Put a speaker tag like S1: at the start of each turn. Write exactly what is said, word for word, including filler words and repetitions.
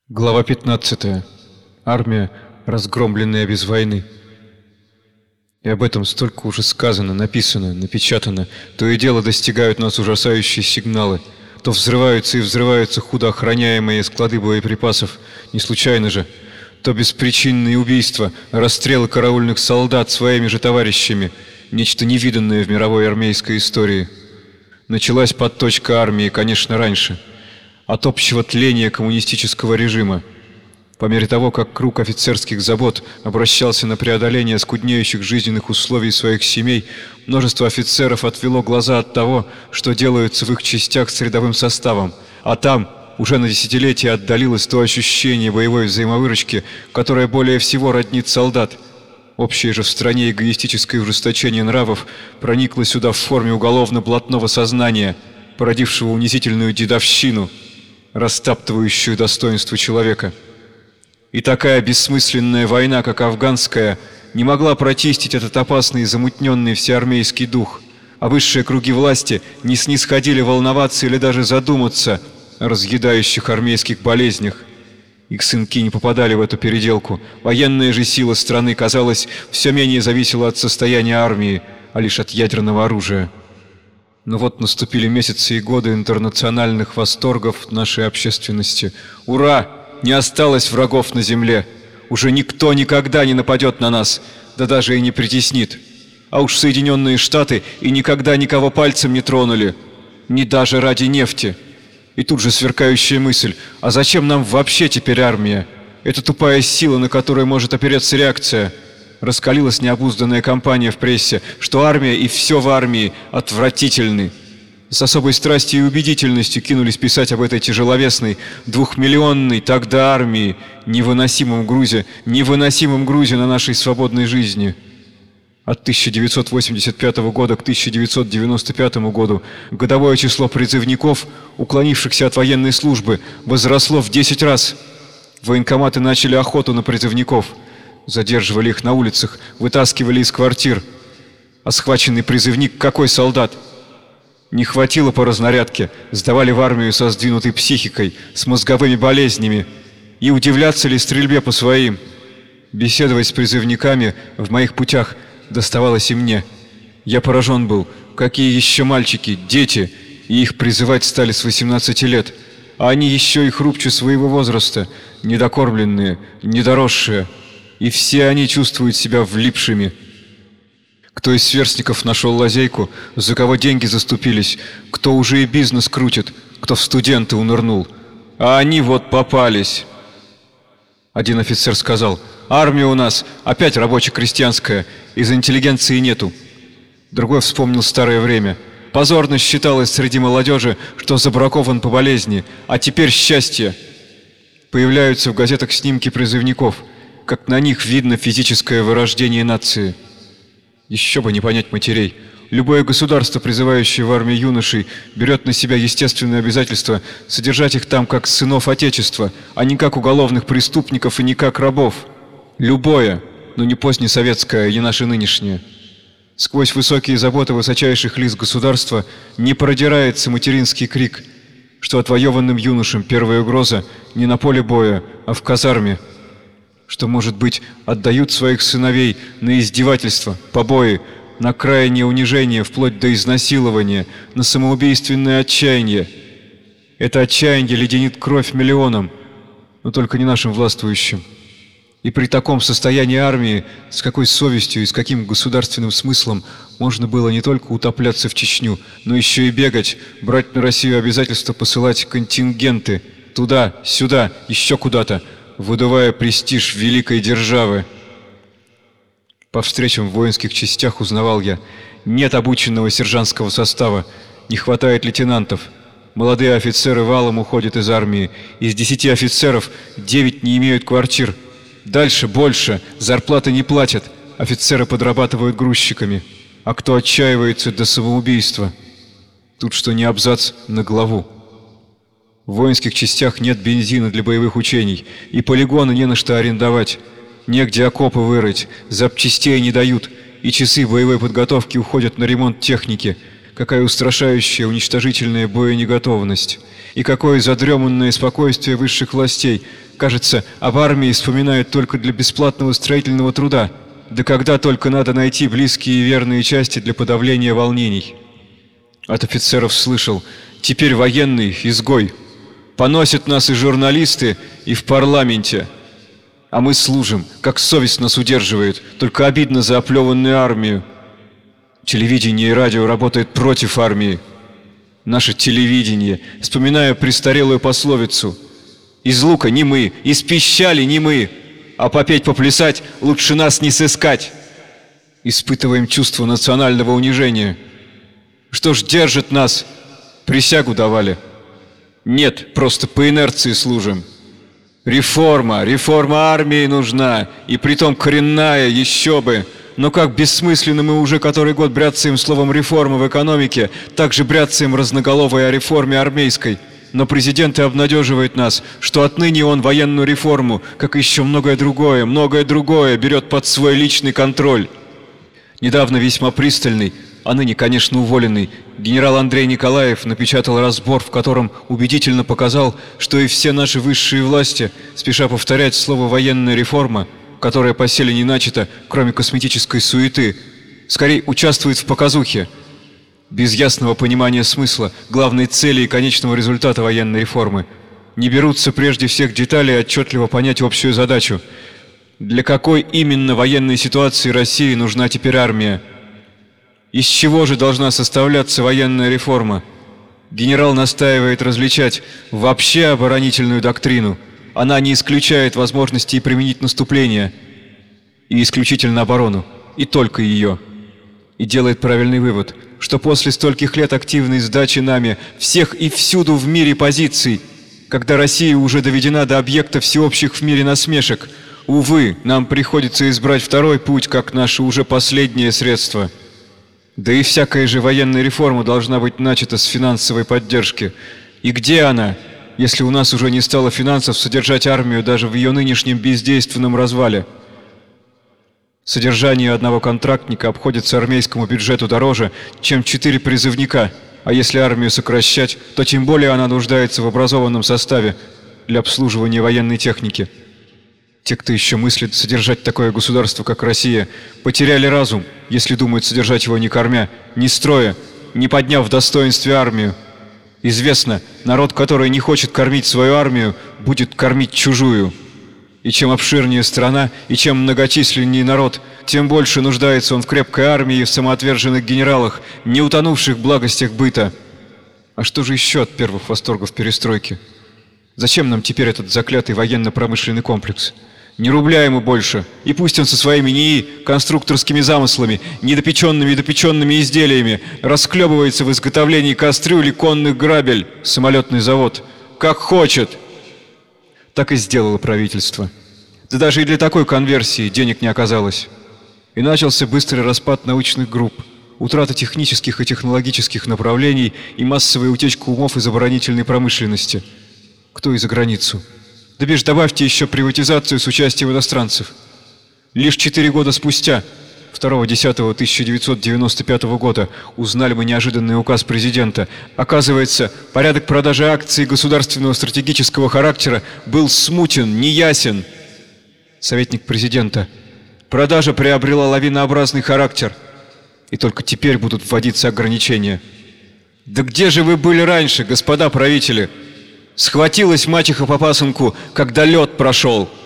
S1: Глава пятнадцатая. Армия, разгромленная без войны. И об этом столько уже сказано, написано, напечатано. То и дело достигают нас ужасающие сигналы. То взрываются и взрываются худо охраняемые склады боеприпасов, не случайно же. То беспричинные убийства, расстрелы караульных солдат своими же товарищами. Нечто невиданное в мировой армейской истории. Началась подточка армии, конечно, раньше. От общего тления коммунистического режима. По мере того, как круг офицерских забот обращался на преодоление скуднеющих жизненных условий своих семей, множество офицеров отвело глаза от того, что делается в их частях с рядовым составом, а там уже на десятилетия отдалилось то ощущение боевой взаимовыручки, которое более всего роднит солдат. Общее же в стране эгоистическое ужесточение нравов проникло сюда в форме уголовно-блатного сознания, породившего унизительную дедовщину, растаптывающую достоинство человека. И такая бессмысленная война, как афганская, не могла прочистить этот опасный и замутненный всеармейский дух, а высшие круги власти не снисходили волноваться или даже задуматься о разъедающих армейских болезнях. Их сынки не попадали в эту переделку. Военная же сила страны, казалось, все менее зависела от состояния армии, а лишь от ядерного оружия. Но вот наступили месяцы и годы интернациональных восторгов нашей общественности. Ура! Не осталось врагов на земле. Уже никто никогда не нападет на нас, да даже и не притеснит. А уж Соединенные Штаты и никогда никого пальцем не тронули. Ни даже ради нефти. И тут же сверкающая мысль: а зачем нам вообще теперь армия? Это тупая сила, на которую может опереться реакция. Раскалилась необузданная кампания в прессе, что армия и все в армии отвратительны. С особой страстью и убедительностью кинулись писать об этой тяжеловесной, двухмиллионной тогда армии, невыносимом грузе, невыносимом грузе на нашей свободной жизни. От тысяча девятьсот восемьдесят пятого года к тысяча девятьсот девяносто пятому году годовое число призывников, уклонившихся от военной службы, возросло в десять раз. Военкоматы начали охоту на призывников. Задерживали их на улицах, вытаскивали из квартир. А схваченный призывник какой солдат? Не хватило по разнарядке, сдавали в армию со сдвинутой психикой, с мозговыми болезнями. И удивляться ли стрельбе по своим? Беседовать с призывниками в моих путях доставалось и мне. Я поражен был, какие еще мальчики, дети, и их призывать стали с восемнадцати лет. А они еще и хрупче своего возраста, недокормленные, недоросшие. И все они чувствуют себя влипшими. Кто из сверстников нашел лазейку, за кого деньги заступились, кто уже и бизнес крутит, кто в студенты унырнул. А они вот попались. Один офицер сказал: армия у нас опять рабоче-крестьянская, из интеллигенции нету. Другой вспомнил старое время. Позорно считалось среди молодежи, что забракован по болезни, а теперь счастье. Появляются в газетах снимки призывников, как на них видно физическое вырождение нации. Еще бы не понять матерей. Любое государство, призывающее в армию юношей, берет на себя естественное обязательство содержать их там как сынов Отечества, а не как уголовных преступников и не как рабов. Любое, но не позднесоветское, и не наше нынешнее. Сквозь высокие заботы высочайших лиц государства не продирается материнский крик, что отвоеванным юношам первая угроза не на поле боя, а в казарме, что, может быть, отдают своих сыновей на издевательства, побои, на крайнее унижение, вплоть до изнасилования, на самоубийственное отчаяние. Это отчаяние леденит кровь миллионам, но только не нашим властвующим. И при таком состоянии армии, с какой совестью и с каким государственным смыслом можно было не только утопляться в Чечню, но еще и бегать, брать на Россию обязательство посылать контингенты туда, сюда, еще куда-то, выдувая престиж великой державы. По встречам в воинских частях узнавал я: нет обученного сержантского состава, не хватает лейтенантов. Молодые офицеры валом уходят из армии. Из десяти офицеров девять не имеют квартир. Дальше больше, зарплаты не платят, офицеры подрабатывают грузчиками. А кто отчаивается до самоубийства? Тут что ни абзац на главу. В воинских частях нет бензина для боевых учений, и полигоны не на что арендовать. Негде окопы вырыть, запчастей не дают, и часы боевой подготовки уходят на ремонт техники. Какая устрашающая, уничтожительная боенеготовность. И какое задреманное спокойствие высших властей, Кажется, об армии вспоминают только для бесплатного строительного труда, да когда только надо найти близкие и верные части для подавления волнений. От офицеров слышал: теперь военный изгой. Поносят нас и журналисты, и в парламенте. А мы служим, как совесть нас удерживает, только обидно за оплеванную армию. Телевидение и радио работают против армии. Наше телевидение, вспоминая престарелую пословицу: из лука не мы, из пищали не мы, а попеть-поплясать лучше нас не сыскать. Испытываем чувство национального унижения. Что ж держит нас? Присягу давали. Нет, просто по инерции служим. Реформа, реформа армии нужна, и притом коренная, еще бы. Но как бессмысленно мы уже который год бряцаем словом «реформа» в экономике, так же бряцаем разноголовой о реформе армейской. Но президент и обнадеживает нас, что отныне он военную реформу, как еще многое другое, многое другое, берет под свой личный контроль. Недавно весьма пристальный, а ныне, конечно, уволенный, генерал Андрей Николаев напечатал разбор, в котором убедительно показал, что и все наши высшие власти, спеша повторять слово «военная реформа», которая поселе не начата, кроме косметической суеты, скорее участвует в показухе, без ясного понимания смысла, главной цели и конечного результата военной реформы. Не берутся прежде всех деталей отчетливо понять общую задачу. Для какой именно военной ситуации России нужна теперь армия? Из чего же должна составляться военная реформа? Генерал настаивает различать вообще оборонительную доктрину. Она не исключает возможности применить наступление и исключительно оборону, и только ее. И делает правильный вывод, что после стольких лет активной сдачи нами всех и всюду в мире позиций, когда Россия уже доведена до объекта всеобщих в мире насмешек, увы, нам приходится избрать второй путь, как наше уже последнее средство. Да и всякая же военная реформа должна быть начата с финансовой поддержки. И где она, если у нас уже не стало финансов содержать армию даже в ее нынешнем бездейственном развале? Содержание одного контрактника обходится армейскому бюджету дороже, чем четыре призывника, а если армию сокращать, то тем более она нуждается в образованном составе для обслуживания военной техники. Те, кто еще мыслит содержать такое государство, как Россия, потеряли разум, если думают содержать его не кормя, не строя, не подняв в достоинстве армию. Известно, народ, который не хочет кормить свою армию, будет кормить чужую. И чем обширнее страна, и чем многочисленнее народ, тем больше нуждается он в крепкой армии и в самоотверженных генералах, не утонувших в благостях быта. А что же еще от первых восторгов перестройки? Зачем нам теперь этот заклятый военно-промышленный комплекс? Ни рубля ему больше, и пусть он со своими НИИ, конструкторскими замыслами, недопеченными и допеченными изделиями расклебывается в изготовлении кастрюль и конных грабель, самолетный завод, как хочет. Так и сделало правительство. Да даже и для такой конверсии денег не оказалось. И начался быстрый распад научных групп, утрата технических и технологических направлений и массовая утечка умов из оборонительной промышленности. Кто и за границу? Да бишь добавьте еще приватизацию с участием иностранцев. Лишь четыре года спустя, второго десятого тысяча девятьсот девяносто пятого года, узнали мы неожиданный указ президента. Оказывается, порядок продажи акций государственного стратегического характера был смутен, неясен. Советник президента. Продажа приобрела лавинообразный характер. И только теперь будут вводиться ограничения. Да где же вы были раньше, господа правители? Схватилась мачеха по пасынку, когда лед прошел.